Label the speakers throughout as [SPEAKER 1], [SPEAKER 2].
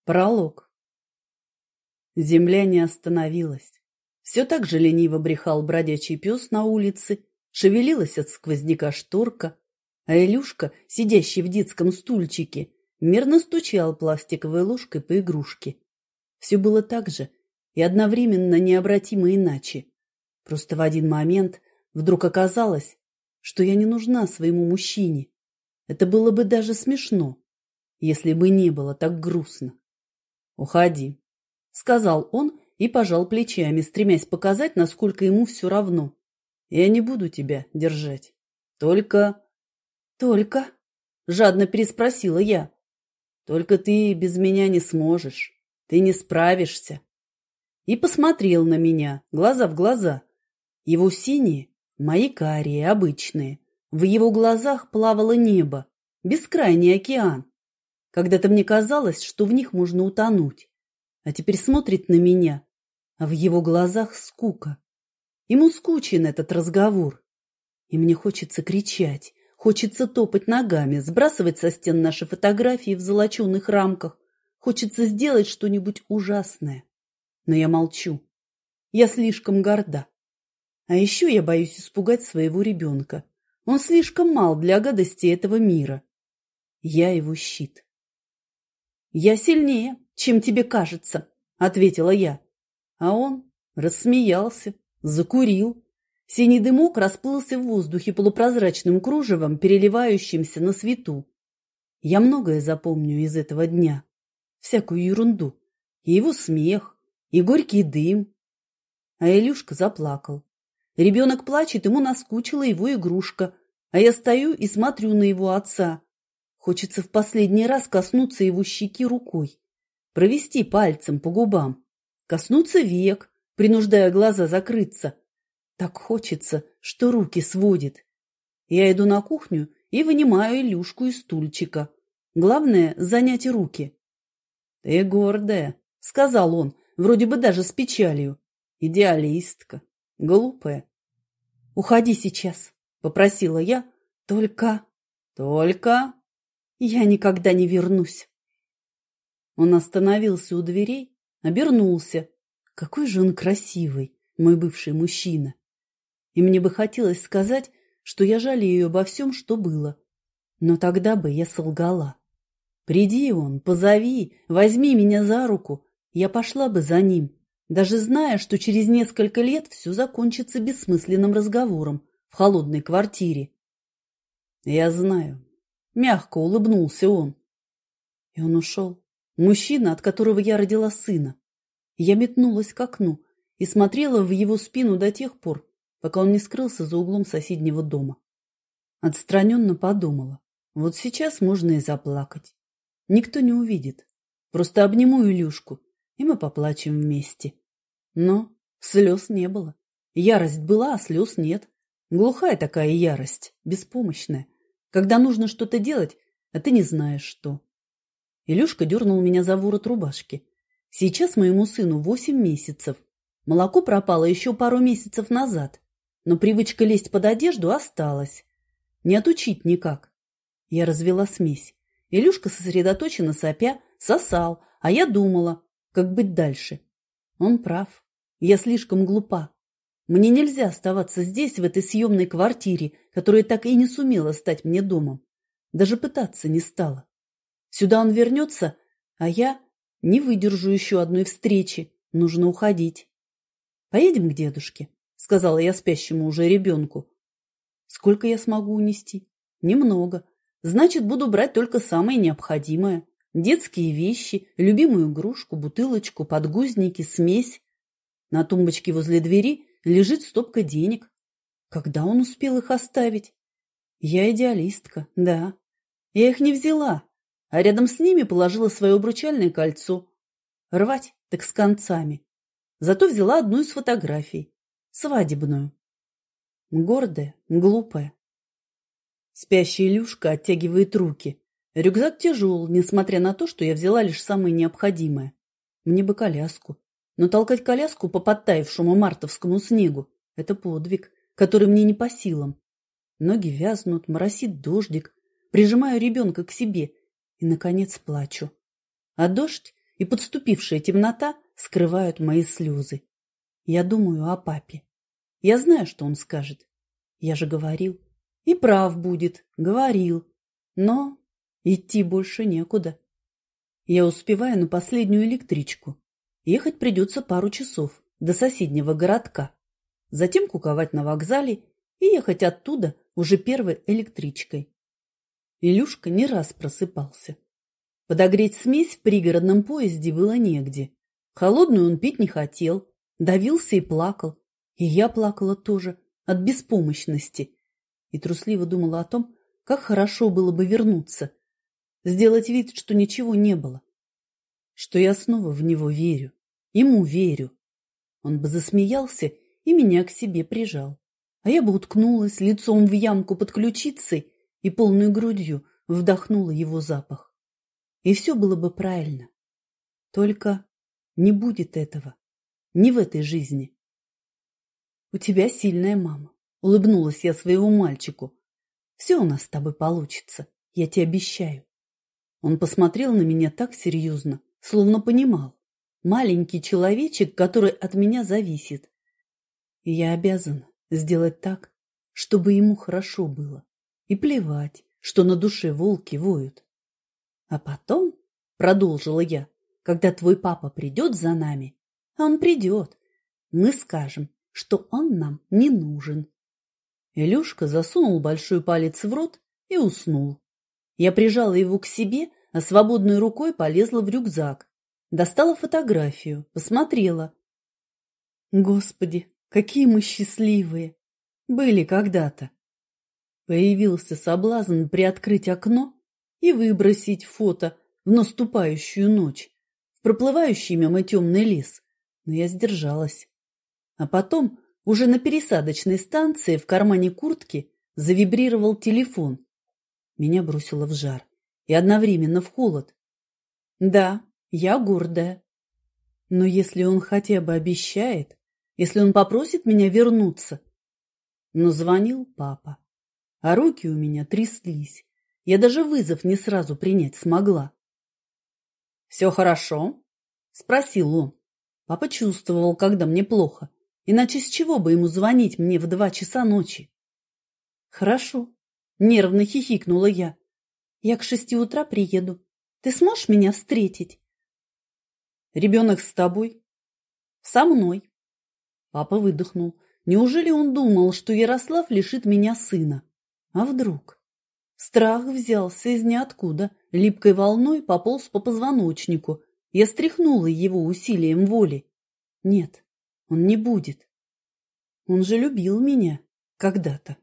[SPEAKER 1] Пролог. Земля не остановилась. Все так же лениво брехал бродячий пес на улице, шевелилась от сквозняка шторка, а Илюшка, сидящий в детском стульчике, мерно стучал пластиковой ложкой по игрушке. Все было так же и одновременно необратимо иначе. Просто в один момент вдруг оказалось, что я не нужна своему мужчине. Это было бы даже смешно, если бы не было так грустно. «Уходи», — сказал он и пожал плечами, стремясь показать, насколько ему все равно. «Я не буду тебя держать. Только...» «Только?» — жадно переспросила я. «Только ты без меня не сможешь. Ты не справишься». И посмотрел на меня, глаза в глаза. Его синие, мои карие, обычные. В его глазах плавало небо, бескрайний океан. Когда-то мне казалось, что в них можно утонуть. А теперь смотрит на меня, а в его глазах скука. Ему скучен этот разговор. И мне хочется кричать, хочется топать ногами, сбрасывать со стен наши фотографии в золоченых рамках. Хочется сделать что-нибудь ужасное. Но я молчу. Я слишком горда. А еще я боюсь испугать своего ребенка. Он слишком мал для гадости этого мира. Я его щит. «Я сильнее, чем тебе кажется», — ответила я. А он рассмеялся, закурил. Синий дымок расплылся в воздухе полупрозрачным кружевом, переливающимся на свету. Я многое запомню из этого дня. Всякую ерунду. И его смех, и горький дым. А Илюшка заплакал. Ребенок плачет, ему наскучила его игрушка. А я стою и смотрю на его отца. Хочется в последний раз коснуться его щеки рукой, провести пальцем по губам, коснуться век, принуждая глаза закрыться. Так хочется, что руки сводит. Я иду на кухню и вынимаю Илюшку из стульчика. Главное – занять руки. «Ты гордая», – сказал он, вроде бы даже с печалью. «Идеалистка, глупая». «Уходи сейчас», – попросила я. «Только...» «Я никогда не вернусь». Он остановился у дверей, обернулся. Какой же он красивый, мой бывший мужчина. И мне бы хотелось сказать, что я жалею обо всем, что было. Но тогда бы я солгала. Приди он, позови, возьми меня за руку. Я пошла бы за ним, даже зная, что через несколько лет все закончится бессмысленным разговором в холодной квартире. Я знаю. Мягко улыбнулся он. И он ушел. Мужчина, от которого я родила сына. Я метнулась к окну и смотрела в его спину до тех пор, пока он не скрылся за углом соседнего дома. Отстраненно подумала. Вот сейчас можно и заплакать. Никто не увидит. Просто обниму Илюшку, и мы поплачем вместе. Но слез не было. Ярость была, а слез нет. Глухая такая ярость, беспомощная. Когда нужно что-то делать, а ты не знаешь, что. Илюшка дернул меня за ворот рубашки. Сейчас моему сыну 8 месяцев. Молоко пропало еще пару месяцев назад, но привычка лезть под одежду осталась. Не отучить никак. Я развела смесь. Илюшка сосредоточенно сопя сосал, а я думала, как быть дальше. Он прав. Я слишком глупа. Мне нельзя оставаться здесь, в этой съемной квартире, которая так и не сумела стать мне домом. Даже пытаться не стала. Сюда он вернется, а я не выдержу еще одной встречи. Нужно уходить. «Поедем к дедушке», — сказала я спящему уже ребенку. «Сколько я смогу унести?» «Немного. Значит, буду брать только самое необходимое. Детские вещи, любимую игрушку, бутылочку, подгузники, смесь. На тумбочке возле двери лежит стопка денег. Когда он успел их оставить? Я идеалистка, да. Я их не взяла, а рядом с ними положила свое обручальное кольцо. Рвать так с концами. Зато взяла одну из фотографий, свадебную. Гордая, глупая. Спящая Илюшка оттягивает руки. Рюкзак тяжел, несмотря на то, что я взяла лишь самое необходимое. Мне бы коляску. Но толкать коляску по подтаявшему мартовскому снегу – это подвиг, который мне не по силам. Ноги вязнут, моросит дождик. Прижимаю ребенка к себе и, наконец, плачу. А дождь и подступившая темнота скрывают мои слезы. Я думаю о папе. Я знаю, что он скажет. Я же говорил. И прав будет, говорил. Но идти больше некуда. Я успеваю на последнюю электричку. Ехать придется пару часов до соседнего городка. Затем куковать на вокзале и ехать оттуда уже первой электричкой. Илюшка не раз просыпался. Подогреть смесь в пригородном поезде было негде. Холодную он пить не хотел, давился и плакал. И я плакала тоже от беспомощности. И трусливо думала о том, как хорошо было бы вернуться, сделать вид, что ничего не было. Что я снова в него верю, ему верю. Он бы засмеялся и меня к себе прижал. А я бы уткнулась лицом в ямку под ключицей и полной грудью вдохнула его запах. И все было бы правильно. Только не будет этого. Не в этой жизни. У тебя сильная мама. Улыбнулась я своему мальчику. Все у нас с тобой получится. Я тебе обещаю. Он посмотрел на меня так серьезно, словно понимал. Маленький человечек, который от меня зависит. И я обязана сделать так, чтобы ему хорошо было. И плевать, что на душе волки воют. А потом, продолжила я, когда твой папа придет за нами, а он придет, мы скажем, что он нам не нужен. Илюшка засунул большой палец в рот и уснул. Я прижала его к себе, а свободной рукой полезла в рюкзак. Достала фотографию, посмотрела. Господи, какие мы счастливые! Были когда-то. Появился соблазн приоткрыть окно и выбросить фото в наступающую ночь, в проплывающий мимо темный лес, но я сдержалась. А потом, уже на пересадочной станции в кармане куртки завибрировал телефон. Меня бросило в жар и одновременно в холод. Да, я гордая. Но если он хотя бы обещает, если он попросит меня вернуться. Но звонил папа, а руки у меня тряслись. Я даже вызов не сразу принять смогла. «Все хорошо?» – спросил он. Папа чувствовал, когда мне плохо. Иначе с чего бы ему звонить мне в 2 часа ночи? Хорошо. Нервно хихикнула я. Я к 6 утра приеду. Ты сможешь меня встретить? Ребенок с тобой? Со мной. Папа выдохнул. Неужели он думал, что Ярослав лишит меня сына? А вдруг? Страх взялся из ниоткуда, липкой волной пополз по позвоночнику. Я стряхнула его усилием воли. Нет. Он не будет. Он же любил меня когда-то.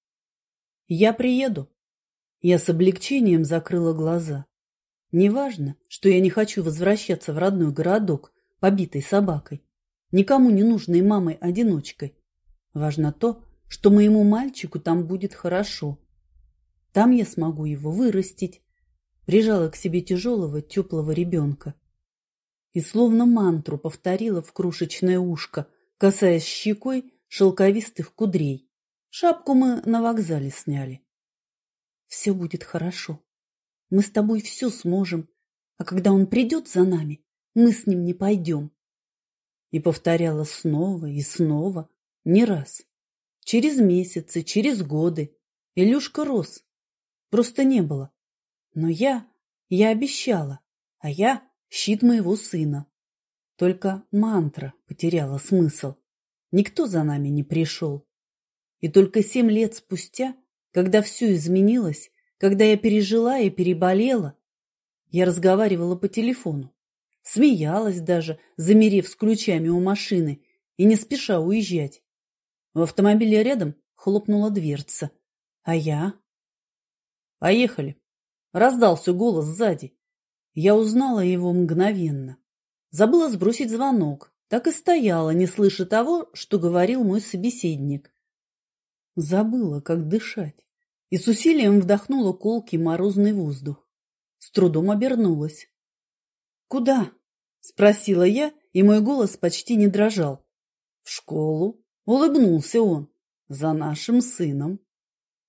[SPEAKER 1] Я приеду. Я с облегчением закрыла глаза. Неважно, что я не хочу возвращаться в родной городок, побитой собакой, никому не нужной мамой-одиночкой. Важно то, что моему мальчику там будет хорошо. Там я смогу его вырастить. Прижала к себе тяжелого, теплого ребенка. И словно мантру повторила в крошечное ушко, касаясь щекой шелковистых кудрей. Шапку мы на вокзале сняли. Все будет хорошо. Мы с тобой все сможем. А когда он придет за нами, мы с ним не пойдем. И повторяла снова и снова, не раз. Через месяцы, через годы. Илюшка рос. Просто не было. Но я обещала, а я щит моего сына. Только мантра потеряла смысл. Никто за нами не пришел. И только 7 лет спустя, когда все изменилось, когда я пережила и переболела, я разговаривала по телефону, смеялась даже, замерев с ключами у машины и не спеша уезжать. В автомобиле рядом хлопнула дверца, а я... «Поехали!» — раздался голос сзади. Я узнала его мгновенно. Забыла сбросить звонок, так и стояла, не слыша того, что говорил мой собеседник. Забыла, как дышать, и с усилием вдохнула колкий морозный воздух. С трудом обернулась. «Куда?» — спросила я, и мой голос почти не дрожал. «В школу», — улыбнулся он, — «за нашим сыном».